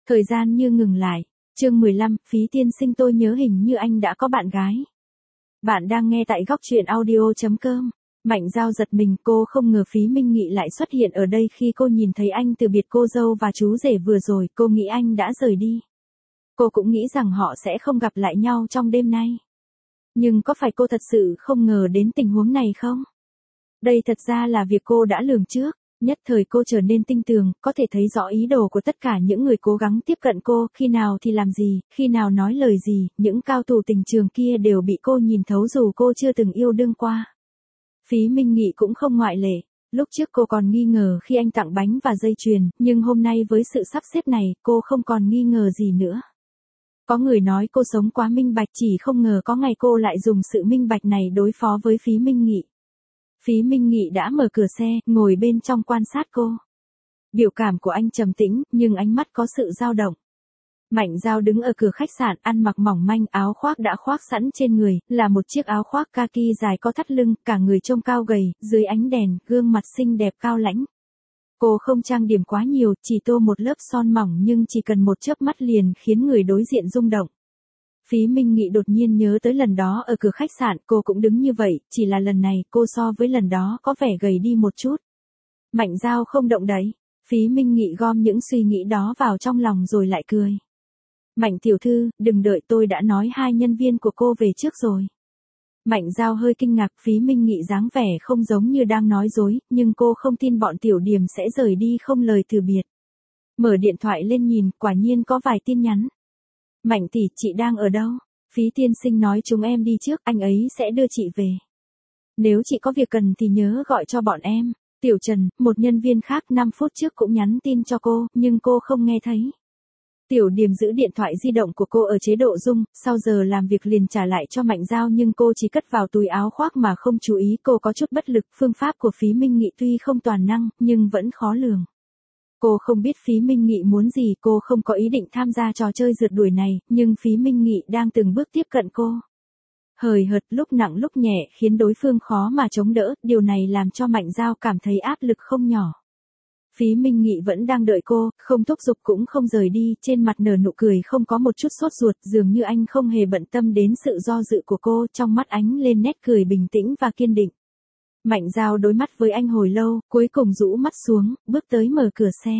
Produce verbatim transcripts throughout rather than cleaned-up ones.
Thời gian như ngừng lại. Chương mười lăm, Phí tiên sinh tôi nhớ hình như anh đã có bạn gái. Bạn đang nghe tại góc truyện audio.com. Mạnh Giao giật mình, cô không ngờ Phí Minh Nghị lại xuất hiện ở đây khi cô nhìn thấy anh từ biệt cô dâu và chú rể vừa rồi, cô nghĩ anh đã rời đi. Cô cũng nghĩ rằng họ sẽ không gặp lại nhau trong đêm nay. Nhưng có phải cô thật sự không ngờ đến tình huống này không? Đây thật ra là việc cô đã lường trước. Nhất thời cô trở nên tinh tường, có thể thấy rõ ý đồ của tất cả những người cố gắng tiếp cận cô, khi nào thì làm gì, khi nào nói lời gì, những cao thủ tình trường kia đều bị cô nhìn thấu dù cô chưa từng yêu đương qua. Phí Minh Nghị cũng không ngoại lệ. Lúc trước cô còn nghi ngờ khi anh tặng bánh và dây chuyền, nhưng hôm nay với sự sắp xếp này, cô không còn nghi ngờ gì nữa. Có người nói cô sống quá minh bạch, chỉ không ngờ có ngày cô lại dùng sự minh bạch này đối phó với Phí Minh Nghị. Phí Minh Nghị đã mở cửa xe, ngồi bên trong quan sát cô. Biểu cảm của anh trầm tĩnh, nhưng ánh mắt có sự dao động. Mạnh Giao đứng ở cửa khách sạn, ăn mặc mỏng manh, áo khoác đã khoác sẵn trên người, là một chiếc áo khoác kaki dài có thắt lưng, cả người trông cao gầy, dưới ánh đèn, gương mặt xinh đẹp cao lãnh. Cô không trang điểm quá nhiều, chỉ tô một lớp son mỏng nhưng chỉ cần một chớp mắt liền khiến người đối diện rung động. Phí Minh Nghị đột nhiên nhớ tới lần đó ở cửa khách sạn, cô cũng đứng như vậy, chỉ là lần này cô so với lần đó có vẻ gầy đi một chút. Mạnh Giao không động đậy. Phí Minh Nghị gom những suy nghĩ đó vào trong lòng rồi lại cười. Mạnh tiểu thư, đừng đợi, tôi đã nói hai nhân viên của cô về trước rồi. Mạnh Giao hơi kinh ngạc, Phí Minh Nghị dáng vẻ không giống như đang nói dối, nhưng cô không tin bọn tiểu điềm sẽ rời đi không lời từ biệt. Mở điện thoại lên nhìn, quả nhiên có vài tin nhắn. Mạnh tỷ, chị đang ở đâu? Phí tiên sinh nói chúng em đi trước, anh ấy sẽ đưa chị về. Nếu chị có việc cần thì nhớ gọi cho bọn em. Tiểu Trần, một nhân viên khác năm phút trước cũng nhắn tin cho cô, nhưng cô không nghe thấy. Tiểu Điềm giữ điện thoại di động của cô ở chế độ rung, sau giờ làm việc liền trả lại cho Mạnh Giao nhưng cô chỉ cất vào túi áo khoác mà không chú ý, cô có chút bất lực, phương pháp của Phí Minh Nghị tuy không toàn năng, nhưng vẫn khó lường. Cô không biết Phí Minh Nghị muốn gì, cô không có ý định tham gia trò chơi rượt đuổi này, nhưng Phí Minh Nghị đang từng bước tiếp cận cô. Hời hợt, lúc nặng lúc nhẹ, khiến đối phương khó mà chống đỡ, điều này làm cho Mạnh Giao cảm thấy áp lực không nhỏ. Phí Minh Nghị vẫn đang đợi cô, không thúc giục cũng không rời đi, trên mặt nở nụ cười không có một chút sốt ruột, dường như anh không hề bận tâm đến sự do dự của cô, trong mắt ánh lên nét cười bình tĩnh và kiên định. Mạnh Giao đối mắt với anh hồi lâu, cuối cùng rũ mắt xuống, bước tới mở cửa xe.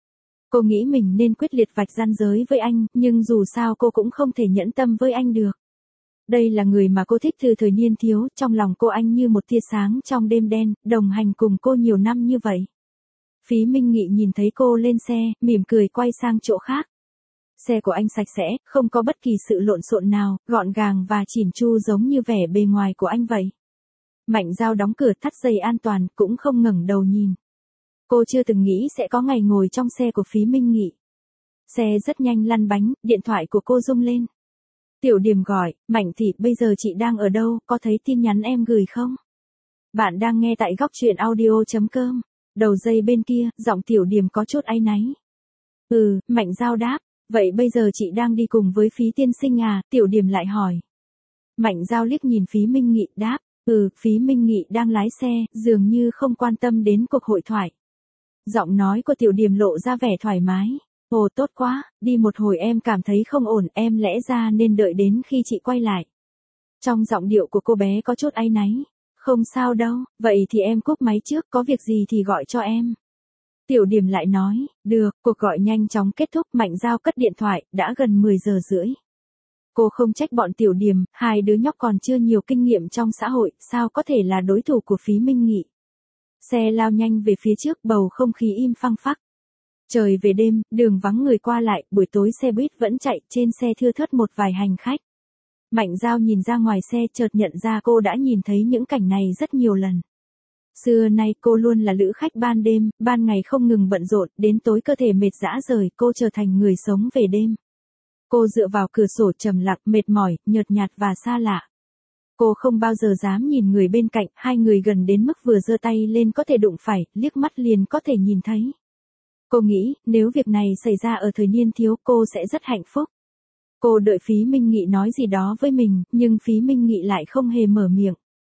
Cô nghĩ mình nên quyết liệt vạch ranh giới với anh, nhưng dù sao cô cũng không thể nhẫn tâm với anh được. Đây là người mà cô thích từ thời niên thiếu, trong lòng cô anh như một tia sáng trong đêm đen, đồng hành cùng cô nhiều năm như vậy. Phí Minh Nghị nhìn thấy cô lên xe, mỉm cười quay sang chỗ khác. Xe của anh sạch sẽ, không có bất kỳ sự lộn xộn nào, gọn gàng và chỉn chu giống như vẻ bề ngoài của anh vậy. Mạnh Giao đóng cửa, thắt dây an toàn, cũng không ngẩng đầu nhìn. Cô chưa từng nghĩ sẽ có ngày ngồi trong xe của Phí Minh Nghị. Xe rất nhanh lăn bánh, điện thoại của cô rung lên. Tiểu Điềm gọi, Mạnh thị, bây giờ chị đang ở đâu, có thấy tin nhắn em gửi không? Bạn đang nghe tại góc truyện audio.com. Đầu dây bên kia, giọng Tiểu Điềm có chút áy náy. Ừ, Mạnh Giao đáp, vậy bây giờ chị đang đi cùng với Phí tiên sinh à, Tiểu Điềm lại hỏi. Mạnh Giao liếc nhìn Phí Minh Nghị đáp, ừ, Phí Minh Nghị đang lái xe, dường như không quan tâm đến cuộc hội thoại. Giọng nói của Tiểu Điềm lộ ra vẻ thoải mái. Ồ tốt quá, đi một hồi em cảm thấy không ổn, em lẽ ra nên đợi đến khi chị quay lại. Trong giọng điệu của cô bé có chút áy náy. Không sao đâu, vậy thì em cúp máy trước, có việc gì thì gọi cho em. Tiểu Điềm lại nói, được, cuộc gọi nhanh chóng kết thúc, Mạnh Giao cất điện thoại, đã gần mười giờ rưỡi. Cô không trách bọn Tiểu Điềm, hai đứa nhóc còn chưa nhiều kinh nghiệm trong xã hội, sao có thể là đối thủ của Phí Minh Nghị. Xe lao nhanh về phía trước, bầu không khí im phăng phắc. Trời về đêm, đường vắng người qua lại, buổi tối xe buýt vẫn chạy, trên xe thưa thớt một vài hành khách. Mạnh Giao nhìn ra ngoài xe, chợt nhận ra cô đã nhìn thấy những cảnh này rất nhiều lần. Xưa nay cô luôn là lữ khách ban đêm, ban ngày không ngừng bận rộn, đến tối cơ thể mệt rã rời, cô trở thành người sống về đêm. Cô dựa vào cửa sổ trầm lặng, mệt mỏi, nhợt nhạt và xa lạ. Cô không bao giờ dám nhìn người bên cạnh, hai người gần đến mức vừa giơ tay lên có thể đụng phải, liếc mắt liền có thể nhìn thấy. Cô nghĩ, nếu việc này xảy ra ở thời niên thiếu, cô sẽ rất hạnh phúc. Cô đợi Phí Minh Nghị nói gì đó với mình, nhưng Phí Minh Nghị lại không hề mở miệng.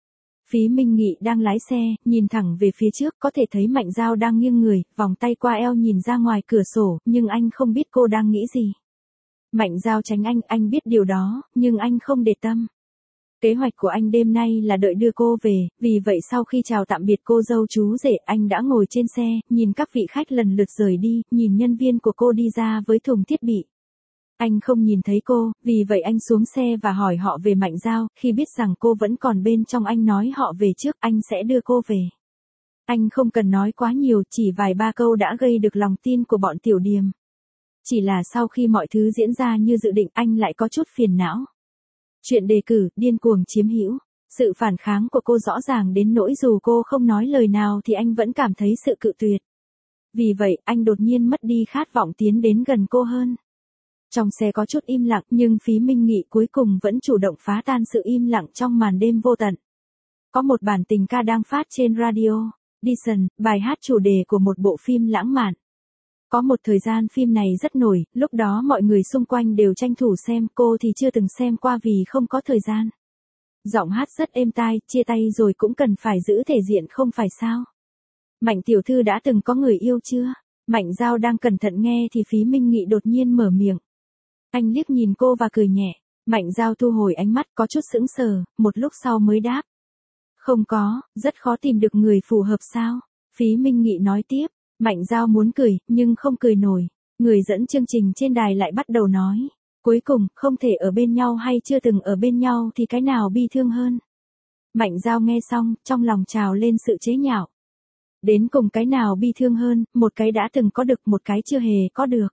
Phí Minh Nghị đang lái xe, nhìn thẳng về phía trước, có thể thấy Mạnh Giao đang nghiêng người, vòng tay qua eo nhìn ra ngoài cửa sổ, nhưng anh không biết cô đang nghĩ gì. Mạnh Giao tránh anh, anh biết điều đó, nhưng anh không để tâm. Kế hoạch của anh đêm nay là đợi đưa cô về, vì vậy sau khi chào tạm biệt cô dâu chú rể, anh đã ngồi trên xe, nhìn các vị khách lần lượt rời đi, nhìn nhân viên của cô đi ra với thùng thiết bị. Anh không nhìn thấy cô, vì vậy anh xuống xe và hỏi họ về Mạnh Giao, khi biết rằng cô vẫn còn bên trong anh nói họ về trước, anh sẽ đưa cô về. Anh không cần nói quá nhiều, chỉ vài ba câu đã gây được lòng tin của bọn Tiểu Điềm. Chỉ là sau khi mọi thứ diễn ra như dự định, anh lại có chút phiền não. Chuyện đề cử, điên cuồng chiếm hữu. Sự phản kháng của cô rõ ràng đến nỗi dù cô không nói lời nào thì anh vẫn cảm thấy sự cự tuyệt. Vì vậy, anh đột nhiên mất đi khát vọng tiến đến gần cô hơn. Trong xe có chút im lặng, nhưng Phí Minh Nghị cuối cùng vẫn chủ động phá tan sự im lặng trong màn đêm vô tận. Có một bản tình ca đang phát trên radio, Dixon, bài hát chủ đề của một bộ phim lãng mạn. Có một thời gian phim này rất nổi, lúc đó mọi người xung quanh đều tranh thủ xem, cô thì chưa từng xem qua vì không có thời gian. Giọng hát rất êm tai, chia tay rồi cũng cần phải giữ thể diện không phải sao? Mạnh tiểu thư đã từng có người yêu chưa? Mạnh Giao đang cẩn thận nghe thì Phí Minh Nghị đột nhiên mở miệng. Anh liếc nhìn cô và cười nhẹ. Mạnh Giao thu hồi ánh mắt có chút sững sờ, một lúc sau mới đáp. Không có, rất khó tìm được người phù hợp sao? Phí Minh Nghị nói tiếp. Mạnh Giao muốn cười, nhưng không cười nổi. Người dẫn chương trình trên đài lại bắt đầu nói. Cuối cùng, không thể ở bên nhau hay chưa từng ở bên nhau thì cái nào bi thương hơn? Mạnh Giao nghe xong, trong lòng trào lên sự chế nhạo. Đến cùng cái nào bi thương hơn, một cái đã từng có được, một cái chưa hề có được.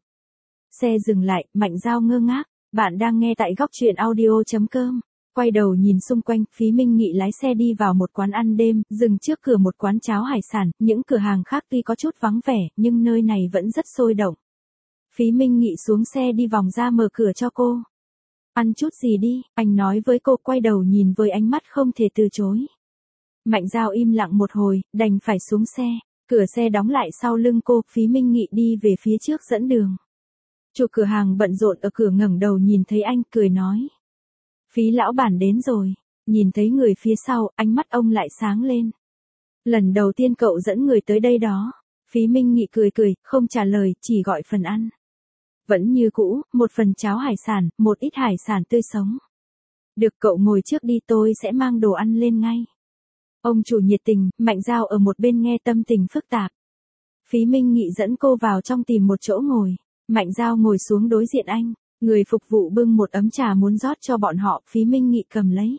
Xe dừng lại, Mạnh Giao ngơ ngác. Bạn đang nghe tại góc truyện audio chấm com. Quay đầu nhìn xung quanh, Phí Minh Nghị lái xe đi vào một quán ăn đêm, dừng trước cửa một quán cháo hải sản, những cửa hàng khác tuy có chút vắng vẻ, nhưng nơi này vẫn rất sôi động. Phí Minh Nghị xuống xe đi vòng ra mở cửa cho cô. Ăn chút gì đi, anh nói với cô, quay đầu nhìn với ánh mắt không thể từ chối. Mạnh Giao im lặng một hồi, đành phải xuống xe, cửa xe đóng lại sau lưng cô, Phí Minh Nghị đi về phía trước dẫn đường. Chủ cửa hàng bận rộn ở cửa ngẩng đầu nhìn thấy anh, cười nói. Phí lão bản đến rồi. Nhìn thấy người phía sau, ánh mắt ông lại sáng lên. Lần đầu tiên cậu dẫn người tới đây đó. Phí Minh Nghị cười cười, không trả lời, chỉ gọi phần ăn. Vẫn như cũ, một phần cháo hải sản, một ít hải sản tươi sống. Được, cậu ngồi trước đi, tôi sẽ mang đồ ăn lên ngay. Ông chủ nhiệt tình, Mạnh Giao ở một bên nghe tâm tình phức tạp. Phí Minh Nghị dẫn cô vào trong tìm một chỗ ngồi. Mạnh Giao ngồi xuống đối diện anh. Người phục vụ bưng một ấm trà muốn rót cho bọn họ, Phí Minh Nghị cầm lấy.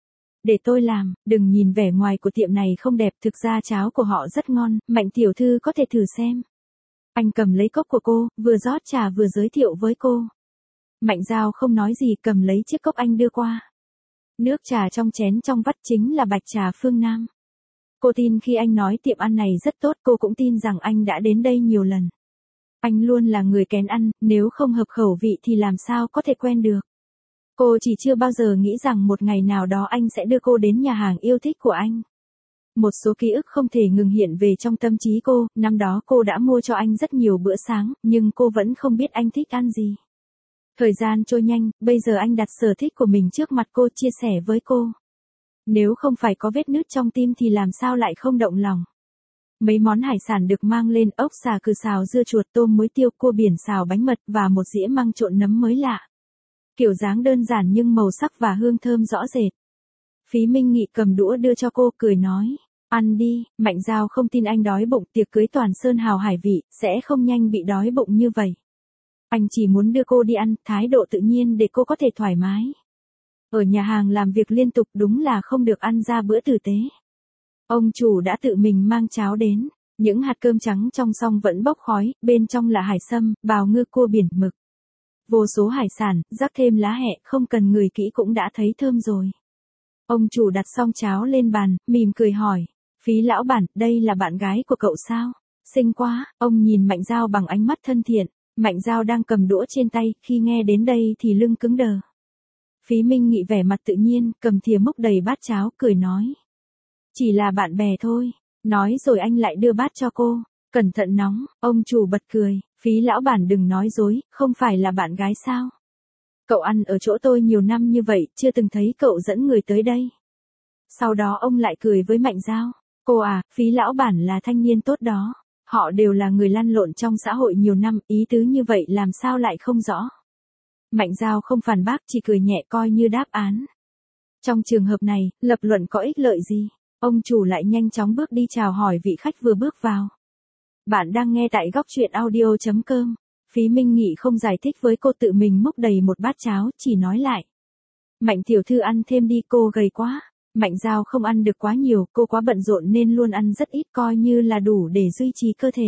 Để tôi làm, đừng nhìn vẻ ngoài của tiệm này không đẹp, thực ra cháo của họ rất ngon, Mạnh tiểu thư có thể thử xem. Anh cầm lấy cốc của cô, vừa rót trà vừa giới thiệu với cô. Mạnh Giao không nói gì, cầm lấy chiếc cốc anh đưa qua. Nước trà trong chén trong vắt chính là bạch trà phương Nam. Cô tin khi anh nói tiệm ăn này rất tốt, cô cũng tin rằng anh đã đến đây nhiều lần. Anh luôn là người kén ăn, nếu không hợp khẩu vị thì làm sao có thể quen được. Cô chỉ chưa bao giờ nghĩ rằng một ngày nào đó anh sẽ đưa cô đến nhà hàng yêu thích của anh. Một số ký ức không thể ngừng hiện về trong tâm trí cô, năm đó cô đã mua cho anh rất nhiều bữa sáng, nhưng cô vẫn không biết anh thích ăn gì. Thời gian trôi nhanh, bây giờ anh đặt sở thích của mình trước mặt cô, chia sẻ với cô. Nếu không phải có vết nứt trong tim thì làm sao lại không động lòng. Mấy món hải sản được mang lên, ốc xà cừ xào dưa chuột, tôm muối tiêu, cua biển xào bánh mật và một dĩa măng trộn nấm mới lạ. Kiểu dáng đơn giản nhưng màu sắc và hương thơm rõ rệt. Phí Minh Nghị cầm đũa đưa cho cô, cười nói. Ăn đi. Mạnh Giao không tin anh đói bụng, tiệc cưới toàn sơn hào hải vị, sẽ không nhanh bị đói bụng như vậy. Anh chỉ muốn đưa cô đi ăn, thái độ tự nhiên để cô có thể thoải mái. Ở nhà hàng làm việc liên tục đúng là không được ăn ra bữa tử tế. Ông chủ đã tự mình mang cháo đến, những hạt cơm trắng trong xong vẫn bốc khói, bên trong là hải sâm, bào ngư, cua biển, mực. Vô số hải sản, rắc thêm lá hẹ, không cần ngửi kỹ cũng đã thấy thơm rồi. Ông chủ đặt xong cháo lên bàn, mỉm cười hỏi, Phí lão bản, đây là bạn gái của cậu sao? Xinh quá. Ông nhìn Mạnh Giao bằng ánh mắt thân thiện. Mạnh Giao đang cầm đũa trên tay, khi nghe đến đây thì lưng cứng đờ. Phí Minh Nghị vẻ mặt tự nhiên, cầm thìa múc đầy bát cháo, cười nói. Chỉ là bạn bè thôi. Nói rồi anh lại đưa bát cho cô. Cẩn thận nóng. Ông chủ bật cười. Phí lão bản đừng nói dối, không phải là bạn gái sao? Cậu ăn ở chỗ tôi nhiều năm như vậy, chưa từng thấy cậu dẫn người tới đây. Sau đó ông lại cười với Mạnh Giao. Cô à, Phí lão bản là thanh niên tốt đó. Họ đều là người lăn lộn trong xã hội nhiều năm, ý tứ như vậy làm sao lại không rõ. Mạnh Giao không phản bác, chỉ cười nhẹ coi như đáp án. Trong trường hợp này, lập luận có ích lợi gì? Ông chủ lại nhanh chóng bước đi chào hỏi vị khách vừa bước vào. Bạn đang nghe tại góc truyện audio chấm com. Phí Minh Nghị không giải thích với cô, tự mình múc đầy một bát cháo, chỉ nói lại. Mạnh tiểu thư ăn thêm đi, cô gầy quá. Mạnh Giao không ăn được quá nhiều, cô quá bận rộn nên luôn ăn rất ít, coi như là đủ để duy trì cơ thể.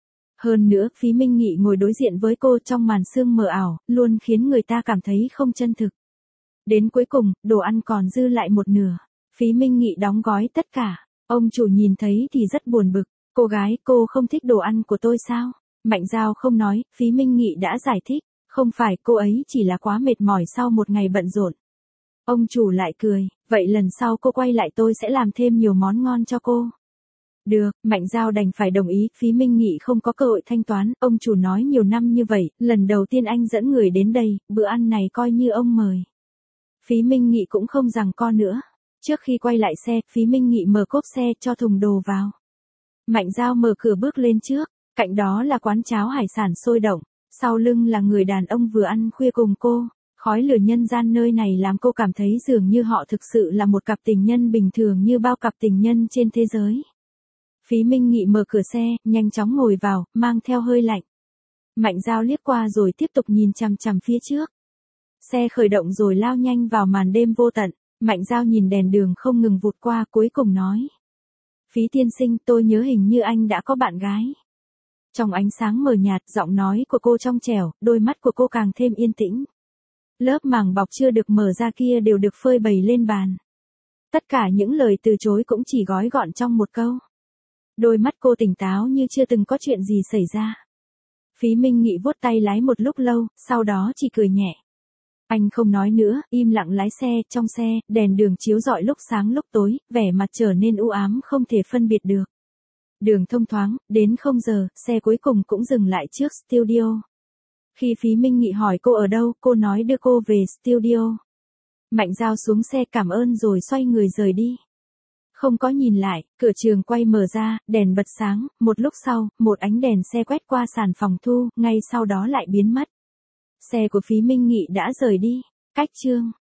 Hơn nữa, Phí Minh Nghị ngồi đối diện với cô trong màn sương mờ ảo, luôn khiến người ta cảm thấy không chân thực. Đến cuối cùng, đồ ăn còn dư lại một nửa. Phí Minh Nghị đóng gói tất cả. Ông chủ nhìn thấy thì rất buồn bực. Cô gái, cô không thích đồ ăn của tôi sao? Mạnh Giao không nói, Phí Minh Nghị đã giải thích. Không phải, cô ấy chỉ là quá mệt mỏi sau một ngày bận rộn. Ông chủ lại cười, vậy lần sau cô quay lại tôi sẽ làm thêm nhiều món ngon cho cô. Được, Mạnh Giao đành phải đồng ý, Phí Minh Nghị không có cơ hội thanh toán, ông chủ nói nhiều năm như vậy, lần đầu tiên anh dẫn người đến đây, bữa ăn này coi như ông mời. Phí Minh Nghị cũng không giằng co nữa. Trước khi quay lại xe, Phí Minh Nghị mở cốp xe cho thùng đồ vào. Mạnh Giao mở cửa bước lên trước, cạnh đó là quán cháo hải sản sôi động, sau lưng là người đàn ông vừa ăn khuya cùng cô. Khói lửa nhân gian nơi này làm cô cảm thấy dường như họ thực sự là một cặp tình nhân bình thường như bao cặp tình nhân trên thế giới. Phí Minh Nghị mở cửa xe, nhanh chóng ngồi vào, mang theo hơi lạnh. Mạnh Giao liếc qua rồi tiếp tục nhìn chằm chằm phía trước. Xe khởi động rồi lao nhanh vào màn đêm vô tận. Mạnh Giao nhìn đèn đường không ngừng vụt qua, cuối cùng nói. Phí tiên sinh, tôi nhớ hình như anh đã có bạn gái. Trong ánh sáng mờ nhạt, giọng nói của cô trong trẻo, đôi mắt của cô càng thêm yên tĩnh. Lớp màng bọc chưa được mở ra kia đều được phơi bày lên bàn. Tất cả những lời từ chối cũng chỉ gói gọn trong một câu. Đôi mắt cô tỉnh táo như chưa từng có chuyện gì xảy ra. Phí Minh Nghị vuốt tay lái một lúc lâu, sau đó chỉ cười nhẹ. Anh không nói nữa, im lặng lái xe, trong xe, đèn đường chiếu rọi lúc sáng lúc tối, vẻ mặt trở nên u ám không thể phân biệt được. Đường thông thoáng, đến không giờ, xe cuối cùng cũng dừng lại trước studio. Khi Phí Minh Nghị hỏi cô ở đâu, cô nói đưa cô về studio. Mạnh Giao xuống xe cảm ơn rồi xoay người rời đi. Không có nhìn lại, cửa trường quay mở ra, đèn bật sáng, một lúc sau, một ánh đèn xe quét qua sàn phòng thu, ngay sau đó lại biến mất. Xe của Phí Minh Nghị đã rời đi. Cách chương